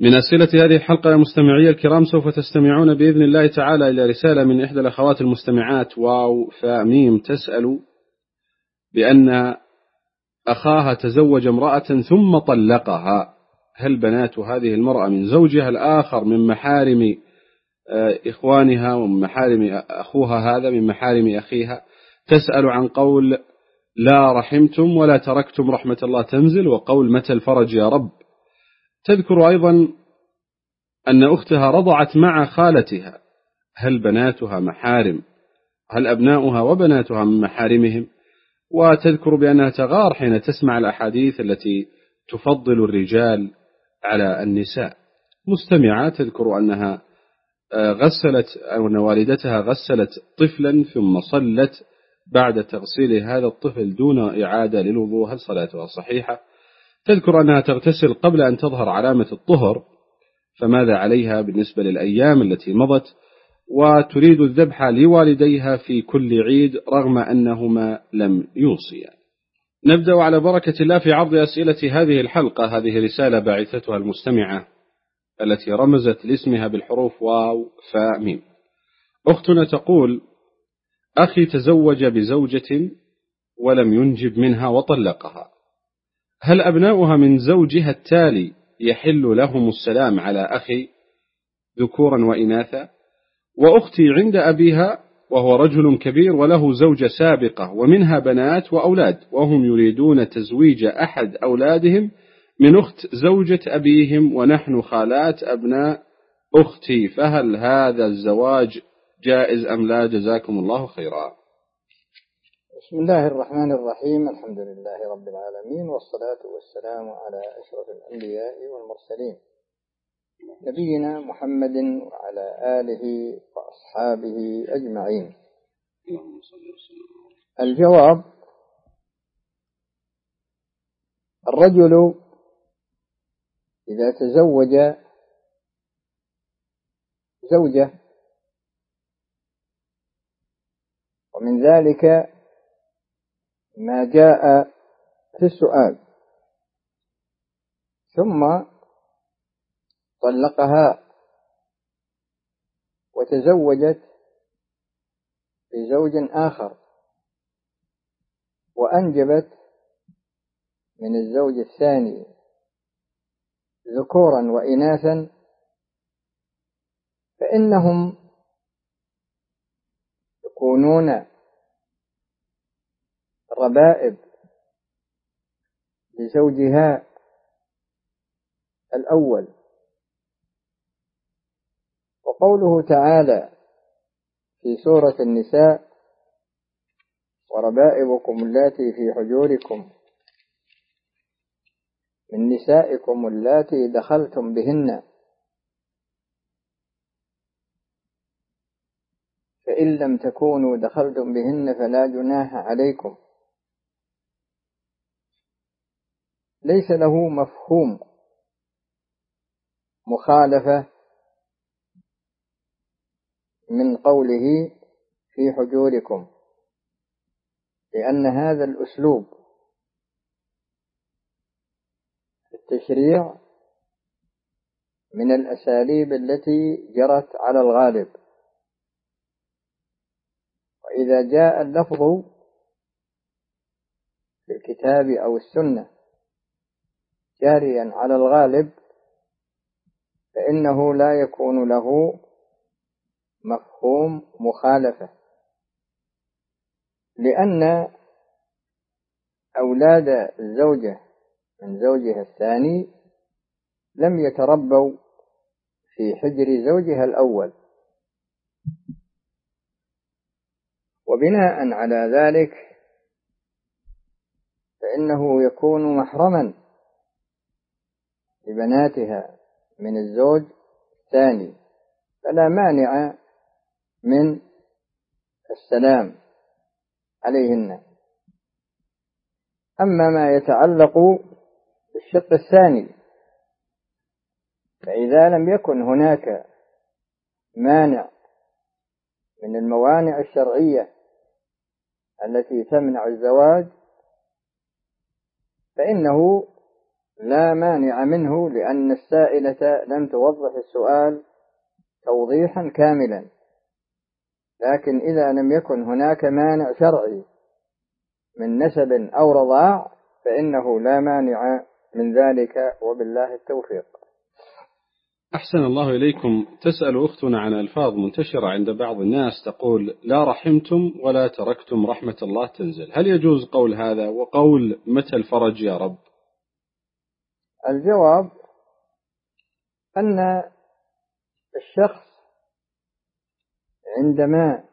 من أسئلة هذه الحلقة يا مستمعي الكرام، سوف تستمعون بإذن الله تعالى إلى رسالة من إحدى الأخوات المستمعات واو فاء ميم تسأل بأن أخاها تزوج امرأة ثم طلقها، هل بنات هذه المرأة من زوجها الآخر من محارم إخوانها ومن محارم أخوها هذا من محارم أخيها؟ تسأل عن قول لا رحمتم ولا تركتم رحمة الله تنزل، وقول متى الفرج يا رب. تذكر أيضا أن أختها رضعت مع خالتها، هل بناتها محارم؟ هل أبناؤها وبناتها من محارمهم؟ وتذكر بأنها تغار حين تسمع الأحاديث التي تفضل الرجال على النساء. مستمعة تذكر أنها غسلت أو أن والدتها غسلت طفلا ثم صلت بعد تغسيل هذا الطفل دون إعادة للوضوء، هل صلاتها صحيحة؟ تذكر أنها تغتسل قبل أن تظهر علامة الطهر، فماذا عليها بالنسبة للأيام التي مضت؟ وتريد الذبح لوالديها في كل عيد رغم أنهما لم يوصيا. نبدأ على بركة الله في عرض أسئلة هذه الحلقة. هذه رسالة باعثتها المستمعة التي رمزت لاسمها بالحروف واو فاء ميم. أختنا تقول: أخي تزوج بزوجة ولم ينجب منها وطلقها، هل أبناؤها من زوجها التالي يحل لهم السلام على أخي ذكورا وإناثا؟ وأختي عند أبيها وهو رجل كبير وله زوجة سابقة ومنها بنات وأولاد، وهم يريدون تزويج أحد أولادهم من أخت زوجة أبيهم ونحن خالات أبناء أختي، فهل هذا الزواج جائز أم لا؟ جزاكم الله خيرا. بسم الله الرحمن الرحيم، الحمد لله رب العالمين، والصلاة والسلام على أشرف الأنبياء والمرسلين نبينا محمد وعلى آله وأصحابه أجمعين. الجواب: الرجل إذا تزوج زوجة ومن ذلك ما جاء في السؤال ثم طلقها وتزوجت بزوج آخر وأنجبت من الزوج الثاني ذكورا وإناثا، فإنهم يكونون ربائب لزوجها الأول. وقوله تعالى في سورة النساء: وربائبكم اللاتي في حجوركم من نسائكم اللاتي دخلتم بهن فإن لم تكونوا دخلتم بهن فلا جناح عليكم، ليس له مفهوم مخالفة من قوله في حجوركم، لأن هذا الأسلوب التشريع من الأساليب التي جرت على الغالب، وإذا جاء اللفظ في الكتاب أو السنة جاريا على الغالب فإنه لا يكون له مفهوم مخالفة، لأن أولاد الزوجة من زوجها الثاني لم يتربوا في حجر زوجها الأول، وبناء على ذلك فإنه يكون محرما لبناتها من الزوج الثاني، فلا مانع من السلام عليهن. أما ما يتعلق بالشق الثاني فإذا لم يكن هناك مانع من الموانع الشرعية التي تمنع الزواج فإنه لا مانع منه، لأن السائلة لم توضح السؤال توضيحا كاملا. لكن إذا لم يكن هناك مانع شرعي من نسب أو رضاع فإنه لا مانع من ذلك، وبالله التوفيق. أحسن الله إليكم. تسأل أختنا عن ألفاظ منتشرة عند بعض الناس تقول: لا رحمتم ولا تركتم رحمة الله تنزل، هل يجوز قول هذا؟ وقول متى الفرج يا رب؟ الجواب أن الشخص عندما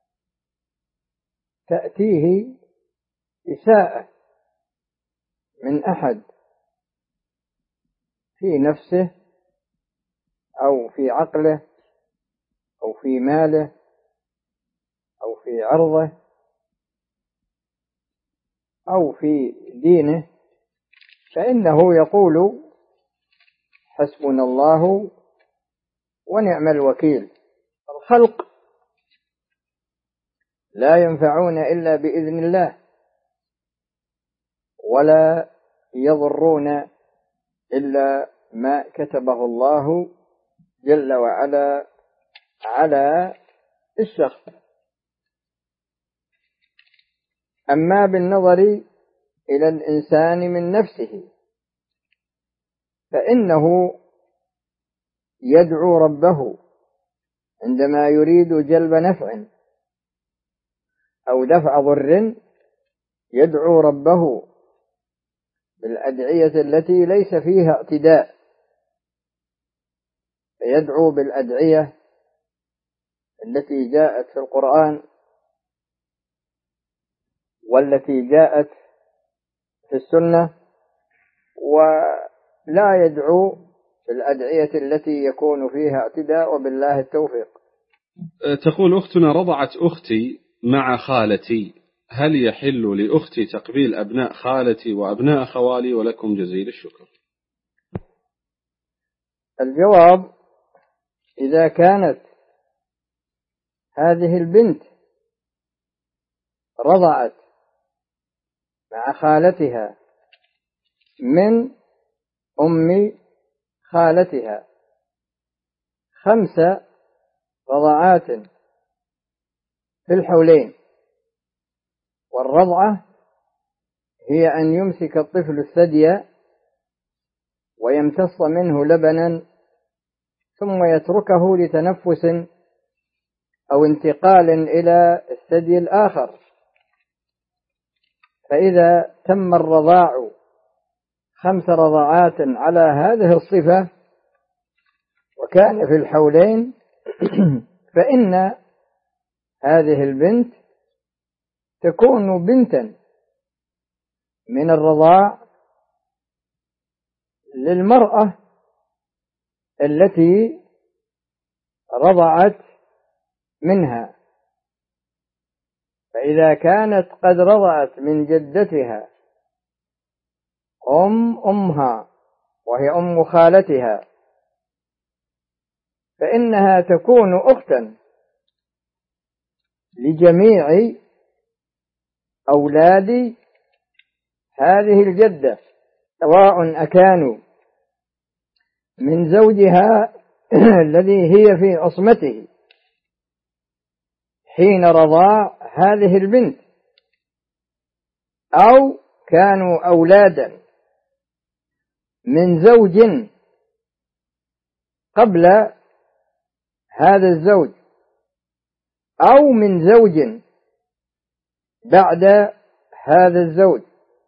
تأتيه إساءة من أحد في نفسه أو في عقله أو في ماله أو في عرضه أو في دينه، فإنه يقول: حسبنا الله ونعم الوكيل. الخلق لا ينفعون إلا بإذن الله، ولا يضرون إلا ما كتبه الله جل وعلا على الشخص. أما بالنظر إلى الإنسان من نفسه فإنه يدعو ربه عندما يريد جلب نفع أو دفع ضر، يدعو ربه بالأدعية التي ليس فيها اعتداء، فيدعو بالأدعية التي جاءت في القرآن والتي جاءت في السنة، ولا يدعو بالأدعية التي يكون فيها اعتداء، وبالله التوفيق. تقول أختنا: رضعت أختي مع خالتي، هل يحل لأختي تقبيل أبناء خالتي وأبناء خوالي؟ ولكم جزيل الشكر. الجواب: إذا كانت هذه البنت رضعت مع خالتها من أم خالتها 5 رضعات في الحولين، والرضعة هي أن يمسك الطفل الثدي ويمتص منه لبنا ثم يتركه لتنفس أو انتقال إلى الثدي الآخر، فإذا تم الرضاع 5 رضعات على هذه الصفة وكان في الحولين فإن هذه البنت تكون بنتا من الرضاع للمرأة التي رضعت منها. فإذا كانت قد رضعت من جدتها أمها وهي أم خالتها فإنها تكون أختا لجميع أولاد هذه الجدة، سواء أكانوا من زوجها الذي هي في عصمته حين رضاع هذه البنت، أو كانوا أولادا من زوج قبل هذا الزوج، أو من زوج بعد هذا الزوج،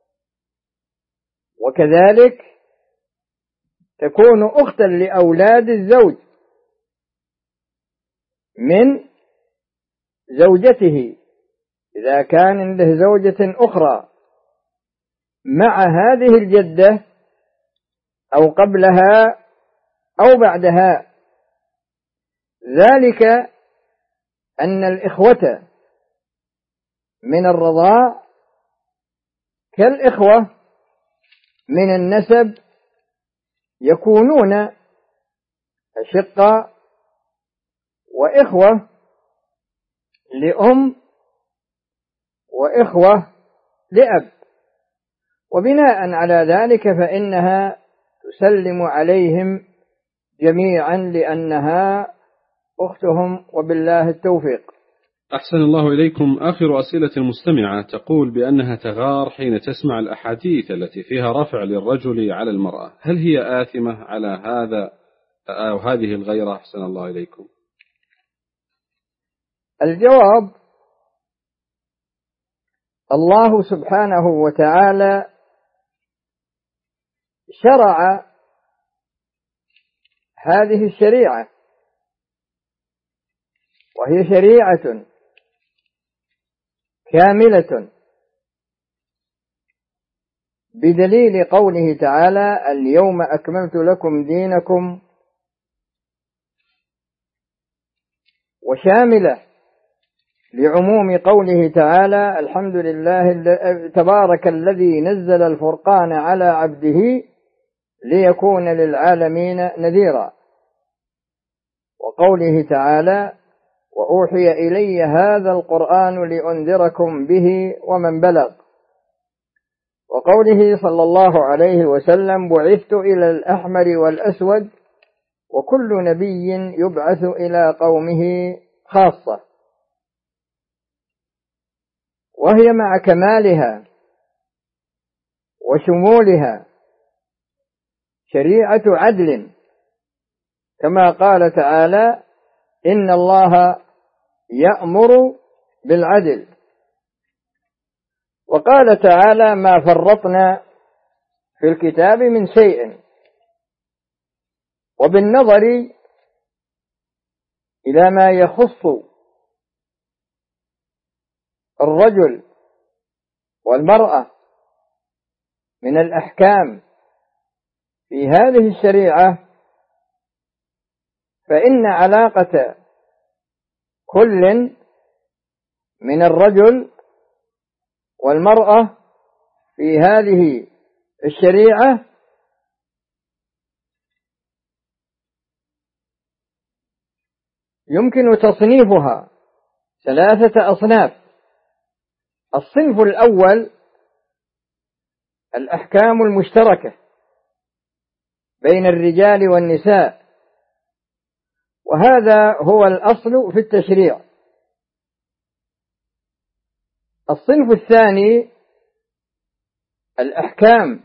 وكذلك تكون أختا لأولاد الزوج من زوجته إذا كان له زوجة أخرى مع هذه الجدة أو قبلها أو بعدها، ذلك أن الإخوة من الرضاع كالإخوة من النسب، يكونون أشقاء وإخوة لأم وإخوة لأب، وبناء على ذلك فإنها تسلم عليهم جميعا لأنها أختهم، وبالله التوفيق. أحسن الله إليكم. آخر أسئلة المستمعة تقول بأنها تغار حين تسمع الأحاديث التي فيها رفع للرجل على المرأة، هل هي آثمة على هذا أو هذه الغيرة؟ أحسن الله إليكم. الجواب: الله سبحانه وتعالى شرع هذه الشريعة، وهي شريعة كاملة، بدليل قوله تعالى: اليوم أكملت لكم دينكم، وشاملة لعموم قوله تعالى: الحمد لله تبارك الذي نزل الفرقان على عبده ليكون للعالمين نذيرا، وقوله تعالى: وأوحي إلي هذا القرآن لأنذركم به ومن بلغ، وقوله صلى الله عليه وسلم: بعثت إلى الأحمر والأسود، وكل نبي يبعث إلى قومه خاصة. وهي مع كمالها وشمولها شريعة عدل، كما قال تعالى: إن الله يأمر بالعدل. وقال تعالى: ما فرطنا في الكتاب من شيء. وبالنظر إلى ما يخص الرجل والمرأة من الأحكام في هذه الشريعة، فإن علاقة كل من الرجل والمرأة في هذه الشريعة يمكن تصنيفها 3 أصناف. الصنف الأول الأحكام المشتركة بين الرجال والنساء، وهذا هو الأصل في التشريع. الصنف الثاني الأحكام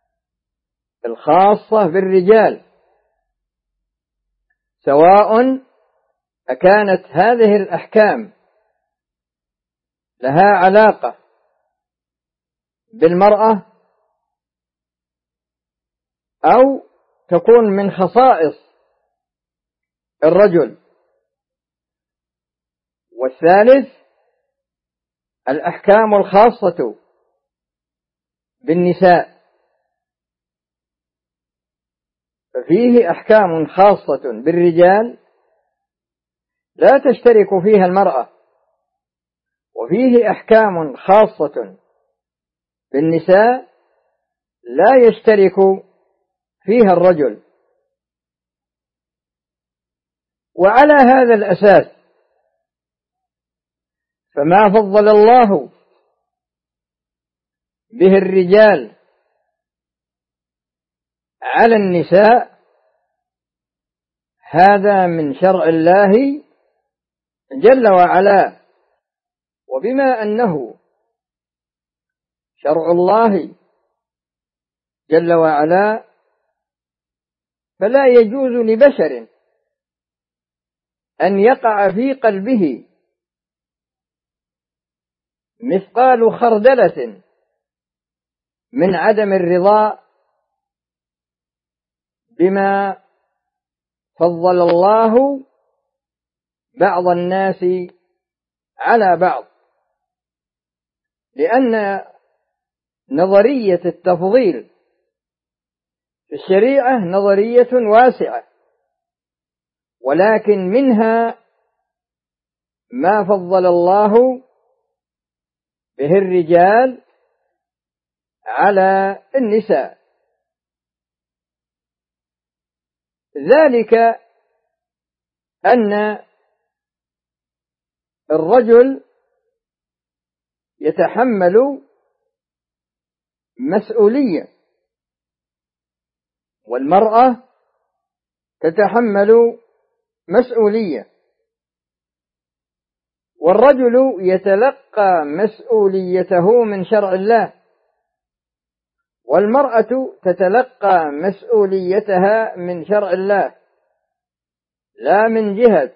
الخاصة بالرجال، سواء أكانت هذه الأحكام لها علاقة بالمرأة أو تكون من خصائص الرجل. والثالث الأحكام الخاصة بالنساء، ففيه أحكام خاصة بالرجال لا تشترك فيها المرأة، وفيه أحكام خاصة بالنساء لا يشترك فيها الرجل. وعلى هذا الأساس فما فضل الله به الرجال على النساء هذا من شرع الله جل وعلا. وبما أنه شرع الله جل وعلا فلا يجوز لبشر أن يقع في قلبه مثقال خردلة من عدم الرضا بما فضل الله بعض الناس على بعض، لأن نظرية التفضيل في الشريعة نظرية واسعة، ولكن منها ما فضل الله به الرجال على النساء، ذلك أن الرجل يتحمل مسؤولية، والمرأة تتحمل مسؤولية، والرجل يتلقى مسؤوليته من شرع الله، والمرأة تتلقى مسؤوليتها من شرع الله، لا من جهة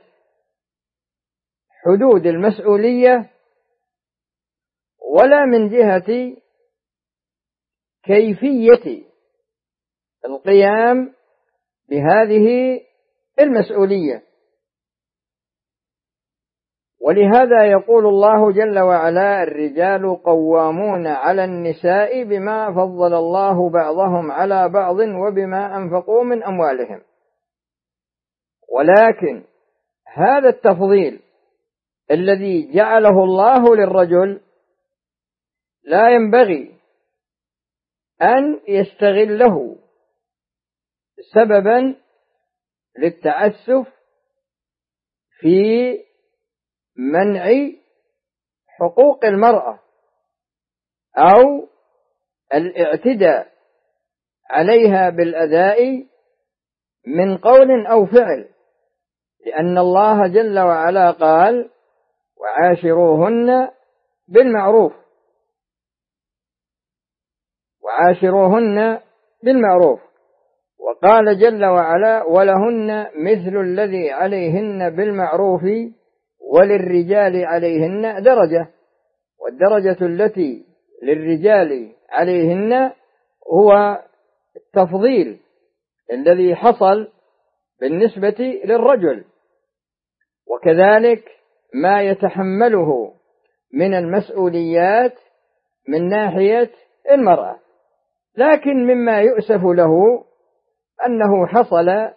حدود المسؤولية ولا من جهة كيفية القيام بهذه المسؤولية. ولهذا يقول الله جل وعلا: الرجال قوامون على النساء بما فضل الله بعضهم على بعض وبما أنفقوا من أموالهم. ولكن هذا التفضيل الذي جعله الله للرجل لا ينبغي أن يستغله سببا للتعسف في منع حقوق المرأة أو الاعتداء عليها بالأذى من قول أو فعل، لأن الله جل وعلا قال: وعاشروهن بالمعروف، وعاشروهن بالمعروف. وقال جل وعلا: ولهن مثل الذي عليهن بالمعروف وللرجال عليهن درجة. والدرجة التي للرجال عليهن هو التفضيل الذي حصل بالنسبة للرجل، وكذلك ما يتحمله من المسؤوليات من ناحية المرأة. لكن مما يؤسف له أنه حصل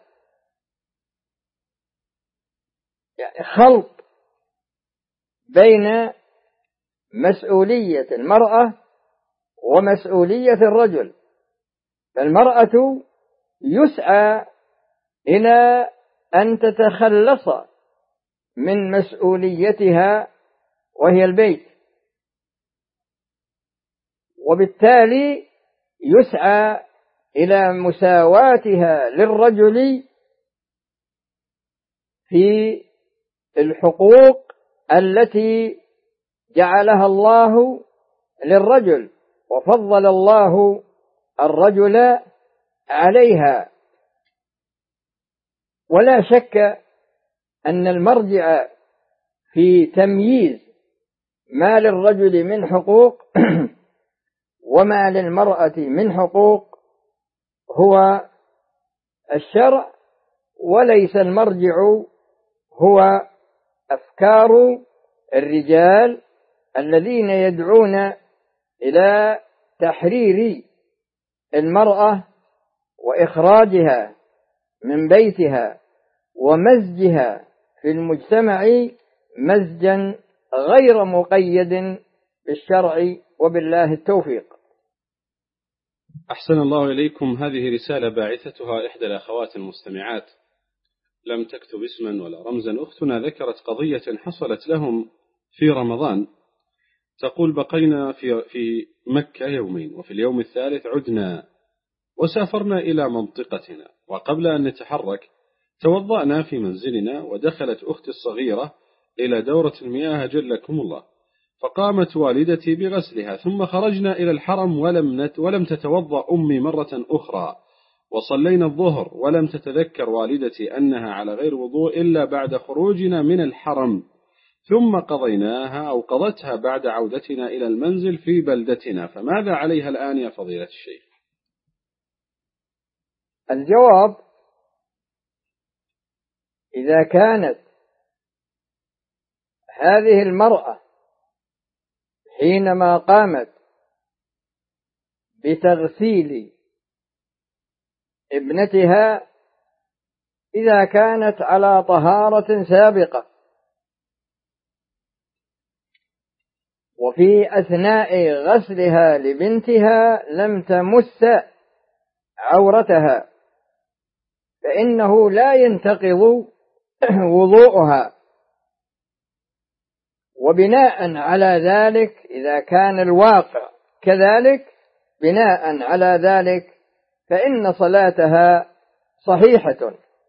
خلط بين مسؤولية المرأة ومسؤولية الرجل. فالمرأة يسعى إلى أن تتخلص من مسؤوليتها وهي البيت، وبالتالي يسعى إلى مساواتها للرجل في الحقوق التي جعلها الله للرجل، وفضل الله الرجل عليها. ولا شك أن المرجع في تمييز ما للرجل من حقوق وما للمرأة من حقوق هو الشرع، وليس المرجع هو أفكار الرجال الذين يدعون إلى تحرير المرأة وإخراجها من بيتها ومزجها في المجتمع مزجا غير مقيد بالشرع، وبالله التوفيق. أحسن الله إليكم. هذه رسالة باعثتها إحدى الأخوات المستمعات، لم تكتب اسما ولا رمزا. أختنا ذكرت قضية حصلت لهم في رمضان. تقول: بقينا في مكة يومين، وفي اليوم الثالث عدنا وسافرنا إلى منطقتنا، وقبل أن نتحرك توضأنا في منزلنا، ودخلت أختي الصغيرة إلى دورة المياه جلكم الله، فقامت والدتي بغسلها، ثم خرجنا إلى الحرم ولم تتوضأ أمي مرة أخرى، وصلينا الظهر ولم تتذكر والدتي أنها على غير وضوء إلا بعد خروجنا من الحرم، ثم قضيناها أو قضتها بعد عودتنا إلى المنزل في بلدتنا، فماذا عليها الآن يا فضيلة الشيخ؟ الجواب: إذا كانت هذه المرأة حينما قامت بتغسيل ابنتها إذا كانت على طهارة سابقة، وفي أثناء غسلها لبنتها لم تمس عورتها، فإنه لا ينتقض وضوءها. وبناء على ذلك إذا كان الواقع كذلك بناء على ذلك فإن صلاتها صحيحة.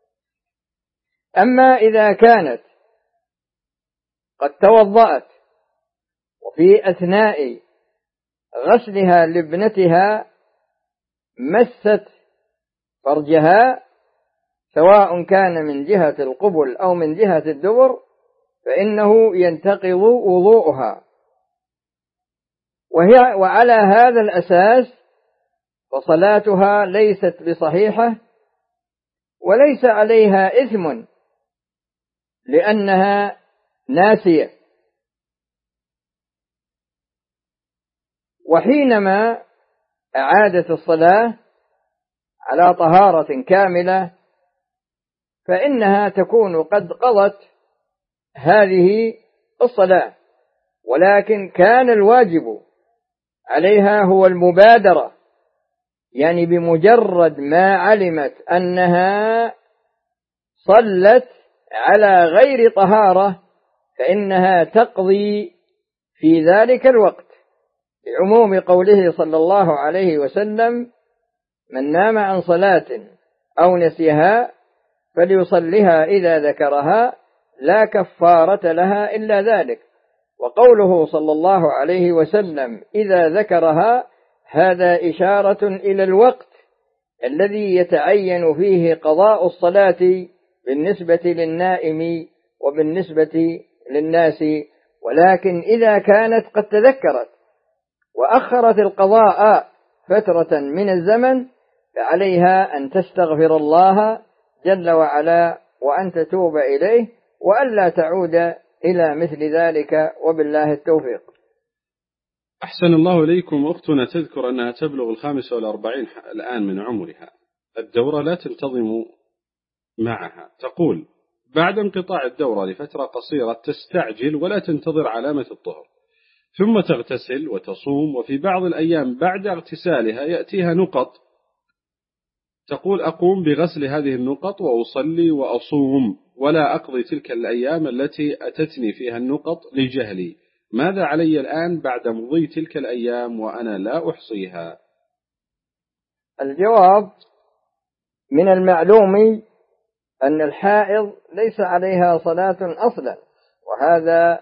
أما إذا كانت قد توضأت وفي أثناء غسلها لابنتها مست فرجها سواء كان من جهة القبل أو من جهة الدبر فإنه ينتقض وضوءها، وعلى هذا الأساس فصلاتها ليست بصحيحة وليس عليها إثم لأنها ناسية. وحينما أعادت الصلاة على طهارة كاملة فإنها تكون قد قضت هذه الصلاة، ولكن كان الواجب عليها هو المبادرة، يعني بمجرد ما علمت أنها صلت على غير طهارة فإنها تقضي في ذلك الوقت، لعموم قوله صلى الله عليه وسلم: من نام عن صلاة أو نسيها فليصلها إذا ذكرها لا كفارة لها إلا ذلك. وقوله صلى الله عليه وسلم إذا ذكرها هذا إشارة إلى الوقت الذي يتعين فيه قضاء الصلاة بالنسبة للنائم وبالنسبة للناس، ولكن إذا كانت قد تذكرت وأخرت القضاء فترة من الزمن فعليها أن تستغفر الله جل وعلا وأن تتوب إليه وألا تعود إلى مثل ذلك، وبالله التوفيق. أحسن الله إليكم. أختنا تذكر أنها تبلغ 45 الآن من عمرها، الدورة لا تنتظم معها، تقول بعد انقطاع الدورة لفترة قصيرة تستعجل ولا تنتظر علامة الطهر، ثم تغتسل وتصوم، وفي بعض الأيام بعد اغتسالها يأتيها نقط، تقول أقوم بغسل هذه النقط وأصلي وأصوم ولا أقضي تلك الأيام التي أتتني فيها النقط لجهلي، ماذا علي الآن بعد مضي تلك الأيام وأنا لا أحصيها؟ الجواب: من المعلوم أن الحائض ليس عليها صلاة أصلا، وهذا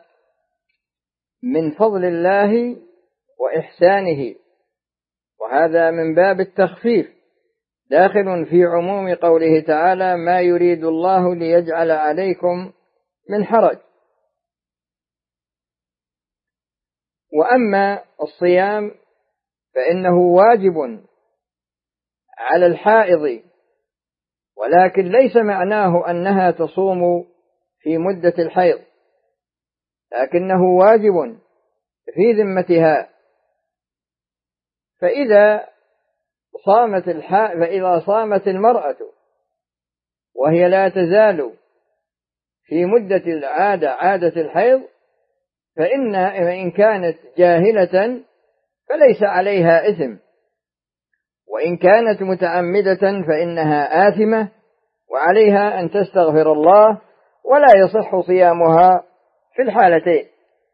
من فضل الله وإحسانه، وهذا من باب التخفيف داخل في عموم قوله تعالى: ما يريد الله ليجعل عليكم من حرج. وأما الصيام فإنه واجب على الحائض، ولكن ليس معناه أنها تصوم في مدة الحيض، لكنه واجب في ذمتها. فإذا صامت المرأة وهي لا تزال في مدة العادة عادة الحيض فإن كانت جاهلة فليس عليها إثم، وإن كانت متعمدة فإنها آثمة وعليها أن تستغفر الله، ولا يصح صيامها في الحالتين.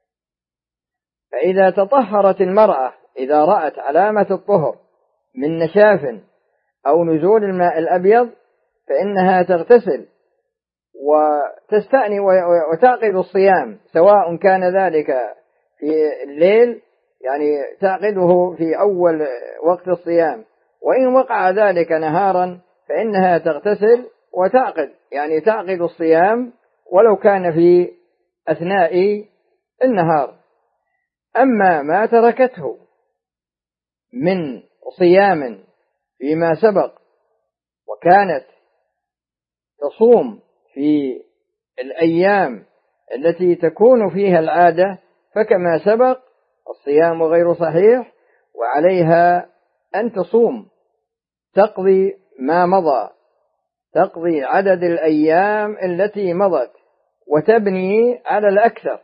فإذا تطهرت المرأة إذا رأت علامة الطهر من نشاف أو نزول الماء الأبيض فإنها تغتسل وتستأني وتعقد الصيام، سواء كان ذلك في الليل يعني تعقده في أول وقت الصيام، وإن وقع ذلك نهارا فإنها تغتسل وتعقد، يعني تعقد الصيام ولو كان في أثناء النهار. أما ما تركته من صيام فيما سبق وكانت تصوم في الأيام التي تكون فيها العادة فكما سبق الصيام غير صحيح، وعليها أن تصوم تقضي ما مضى، تقضي عدد الأيام التي مضت وتبني على الأكثر.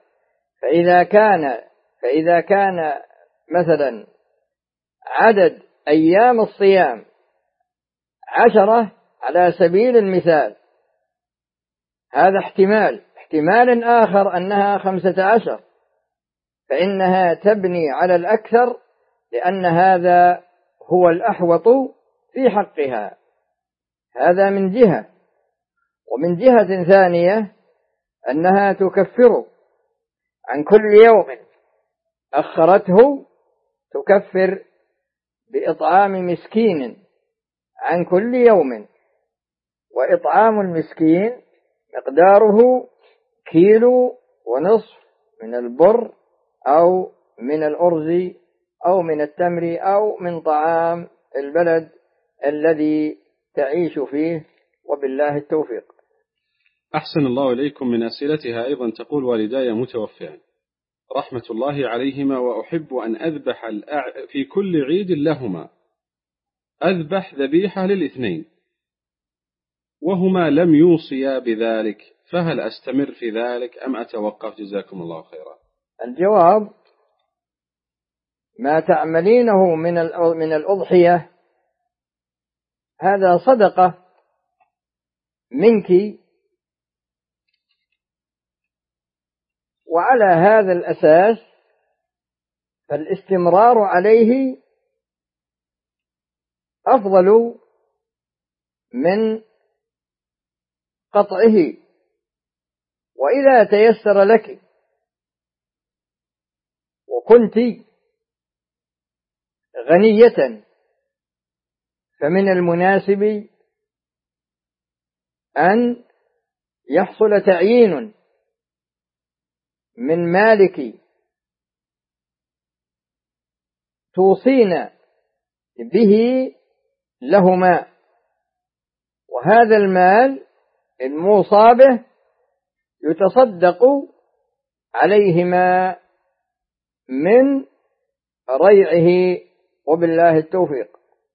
فإذا كان مثلا عدد أيام الصيام 10 على سبيل المثال، هذا احتمال آخر أنها 15، فإنها تبني على الأكثر، لأن هذا هو الأحوط في حقها. هذا من جهة. ومن جهة ثانية أنها تكفر عن كل يوم أخرته، تكفر بإطعام مسكين عن كل يوم، وإطعام المسكين مقداره 1.5 كيلو من البر أو من الأرز أو من التمر أو من طعام البلد الذي تعيش فيه، وبالله التوفيق. أحسن الله إليكم. من أسئلتها أيضا تقول: والداي متوفيان رحمة الله عليهما، وأحب أن أذبح في كل عيد لهما، أذبح ذبيحة للاثنين، وهما لم يوصيا بذلك، فهل أستمر في ذلك أم أتوقف؟ جزاكم الله خيرا. الجواب: ما تعملينه من الأضحية هذا صدقة منك، وعلى هذا الأساس فالاستمرار عليه أفضل من قطعه. وإذا تيسر لك وكنت غنية فمن المناسب أن يحصل تعيين من مالك توصين به لهما، وهذا المال الموصى به يتصدق عليهما من ريعه، وبالله التوفيق.